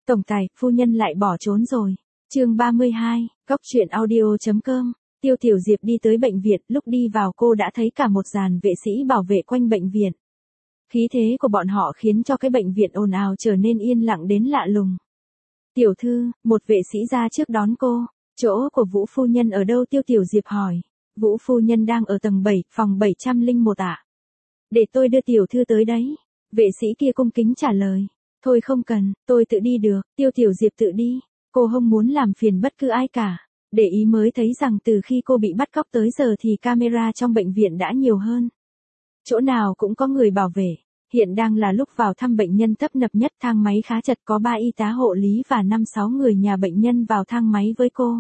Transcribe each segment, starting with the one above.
Tổng tài, phu nhân lại bỏ trốn rồi. Chương 32, Góc truyện audio.com. Tiêu Tiểu Diệp đi tới bệnh viện, lúc đi vào cô đã thấy cả một dàn vệ sĩ bảo vệ quanh bệnh viện. Khí thế của bọn họ khiến cho cái bệnh viện ồn ào trở nên yên lặng đến lạ lùng. Tiểu thư, một vệ sĩ ra trước đón cô. Chỗ của Vũ phu nhân ở đâu? Tiêu Tiểu Diệp hỏi. Vũ phu nhân đang ở tầng 7, phòng 701 ạ. Để tôi đưa tiểu thư tới đấy. Vệ sĩ kia cung kính trả lời. Thôi không cần, tôi tự đi được. Tiêu Tiểu Diệp tự đi. Cô không muốn làm phiền bất cứ ai cả. Để ý mới thấy rằng từ khi cô bị bắt cóc tới giờ thì camera trong bệnh viện đã nhiều hơn. Chỗ nào cũng có người bảo vệ. Hiện đang là lúc vào thăm bệnh nhân tấp nập nhất, thang máy khá chật, có 3 y tá hộ lý và 5-6 người nhà bệnh nhân vào thang máy với cô.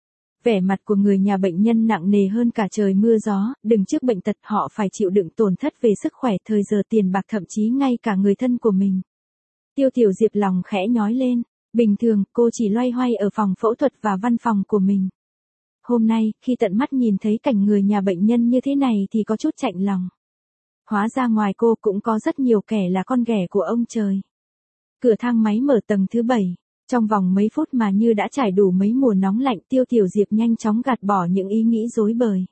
Vẻ mặt của người nhà bệnh nhân nặng nề hơn cả trời mưa gió, đứng trước bệnh tật họ phải chịu đựng tổn thất về sức khỏe, thời giờ, tiền bạc, thậm chí ngay cả người thân của mình. Tiêu Tiểu Diệp lòng khẽ nhói lên. Bình thường, cô chỉ loay hoay ở phòng phẫu thuật và văn phòng của mình. Hôm nay, khi tận mắt nhìn thấy cảnh người nhà bệnh nhân như thế này thì có chút chạnh lòng. Hóa ra ngoài cô cũng có rất nhiều kẻ là con ghẻ của ông trời. Cửa thang máy mở tầng thứ 7. Trong vòng mấy phút mà như đã trải đủ mấy mùa nóng lạnh, Tiêu Tiểu Diệp nhanh chóng gạt bỏ những ý nghĩ rối bời.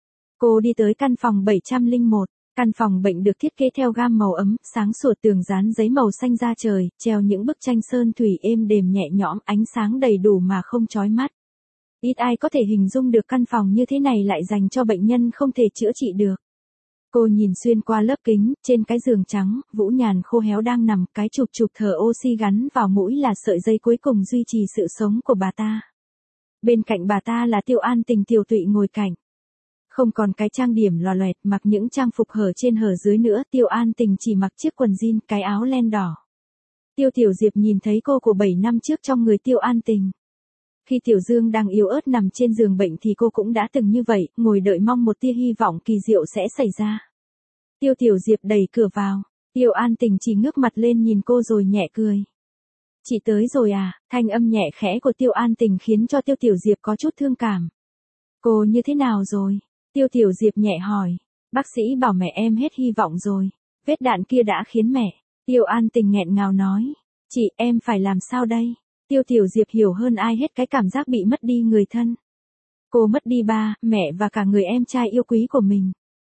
Cô đi tới căn phòng 701. Căn phòng bệnh được thiết kế theo gam màu ấm, sáng sủa, tường dán giấy màu xanh da trời, treo những bức tranh sơn thủy êm đềm nhẹ nhõm, ánh sáng đầy đủ mà không chói mắt. Ít ai có thể hình dung được căn phòng như thế này lại dành cho bệnh nhân không thể chữa trị được. Cô nhìn xuyên qua lớp kính, trên cái giường trắng, Vũ Nhàn khô héo đang nằm, cái chụp thở oxy gắn vào mũi là sợi dây cuối cùng duy trì sự sống của bà ta. Bên cạnh bà ta là Tiêu An Tình tiều tụy ngồi cạnh. Không còn cái trang điểm lòe loẹt, mặc những trang phục hở trên hở dưới nữa, Tiêu An Tình chỉ mặc chiếc quần jean, cái áo len đỏ. Tiêu Tiểu Diệp nhìn thấy cô của 7 năm trước trong người Tiêu An Tình. Khi Tiểu Dương đang yếu ớt nằm trên giường bệnh thì cô cũng đã từng như vậy, ngồi đợi mong một tia hy vọng kỳ diệu sẽ xảy ra. Tiêu Tiểu Diệp đẩy cửa vào, Tiêu An Tình chỉ ngước mặt lên nhìn cô rồi nhẹ cười. Chị tới rồi à? Thanh âm nhẹ khẽ của Tiêu An Tình khiến cho Tiêu Tiểu Diệp có chút thương cảm. Cô như thế nào rồi? Tiêu Tiểu Diệp nhẹ hỏi. Bác sĩ bảo mẹ em hết hy vọng rồi. Vết đạn kia đã khiến mẹ. Tiêu An Tình nghẹn ngào nói. Chị, em phải làm sao đây? Tiêu Tiểu Diệp hiểu hơn ai hết cái cảm giác bị mất đi người thân. Cô mất đi ba, mẹ và cả người em trai yêu quý của mình.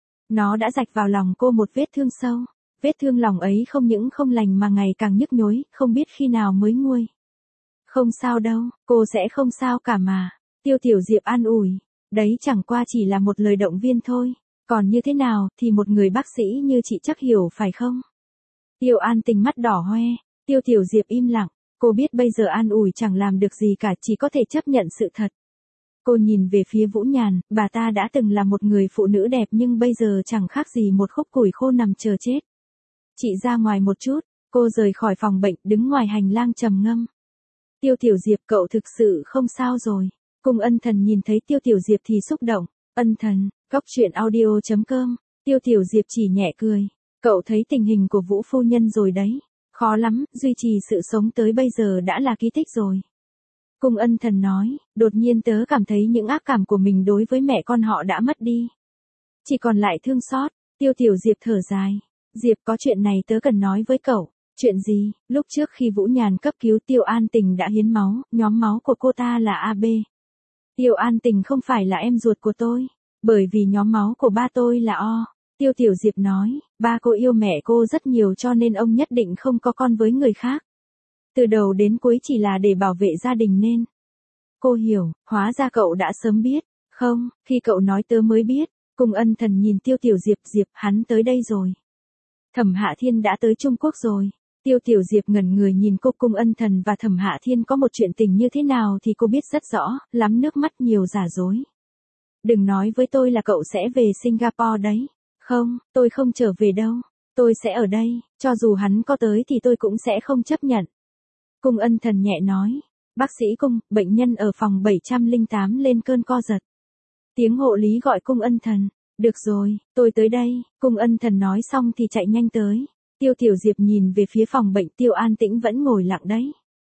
Nó đã rạch vào lòng cô một vết thương sâu. Vết thương lòng ấy không những không lành mà ngày càng nhức nhối, không biết khi nào mới nguôi. Không sao đâu, cô sẽ không sao cả mà. Tiêu Tiểu Diệp an ủi. Đấy chẳng qua chỉ là một lời động viên thôi. Còn như thế nào thì một người bác sĩ như chị chắc hiểu phải không? Tiêu An Tình mắt đỏ hoe. Tiêu Tiểu Diệp im lặng. Cô biết bây giờ an ủi chẳng làm được gì cả, chỉ có thể chấp nhận sự thật. Cô nhìn về phía Vũ Nhàn, bà ta đã từng là một người phụ nữ đẹp nhưng bây giờ chẳng khác gì một khúc củi khô nằm chờ chết. Chị ra ngoài một chút. Cô rời khỏi phòng bệnh, đứng ngoài hành lang trầm ngâm. Tiêu Tiểu Diệp, cậu thực sự không sao rồi. Cung Ân Thần nhìn thấy Tiêu Tiểu Diệp thì xúc động. Ân Thần, Góc truyện audio.com. Tiêu Tiểu Diệp chỉ nhẹ cười. Cậu thấy tình hình của Vũ phu nhân rồi đấy. Khó lắm, duy trì sự sống tới bây giờ đã là kỳ tích rồi. Cung Ân Thần nói, đột nhiên tớ cảm thấy những ác cảm của mình đối với mẹ con họ đã mất đi. Chỉ còn lại thương xót. Tiêu Tiểu Diệp thở dài. Diệp, có chuyện này tớ cần nói với cậu. Chuyện gì? Lúc trước khi Vũ Nhàn cấp cứu Tiêu An Tình đã hiến máu, nhóm máu của cô ta là AB. Tiêu An Tình không phải là em ruột của tôi, bởi vì nhóm máu của ba tôi là O. Tiêu Tiểu Diệp nói, ba cô yêu mẹ cô rất nhiều cho nên ông nhất định không có con với người khác. Từ đầu đến cuối chỉ là để bảo vệ gia đình nên. Cô hiểu, hóa ra cậu đã sớm biết. Không, khi cậu nói tớ mới biết. Cung Ân Thần nhìn Tiêu Tiểu Diệp, Diệp, hắn tới đây rồi. Thẩm Hạ Thiên đã tới Trung Quốc rồi. Tiêu Tiểu Diệp ngẩn người nhìn cô. Cung Ân Thần và Thẩm Hạ Thiên có một chuyện tình như thế nào thì cô biết rất rõ, lắm nước mắt nhiều giả dối. Đừng nói với tôi là cậu sẽ về Singapore đấy. Không, tôi không trở về đâu. Tôi sẽ ở đây, cho dù hắn có tới thì tôi cũng sẽ không chấp nhận. Cung Ân Thần nhẹ nói. Bác sĩ Cung, bệnh nhân ở phòng 708 lên cơn co giật. Tiếng hộ lý gọi Cung Ân Thần. Được rồi, tôi tới đây. Cung Ân Thần nói xong thì chạy nhanh tới. Tiêu Tiểu Diệp nhìn về phía phòng bệnh. Tiêu An Tĩnh vẫn ngồi lặng đấy.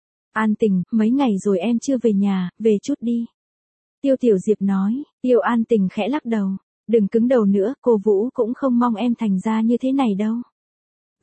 An Tình, mấy ngày rồi em chưa về nhà, về chút đi. Tiêu Tiểu Diệp nói. Tiêu An Tình khẽ lắc đầu. Đừng cứng đầu nữa, cô Vũ cũng không mong em thành ra như thế này đâu.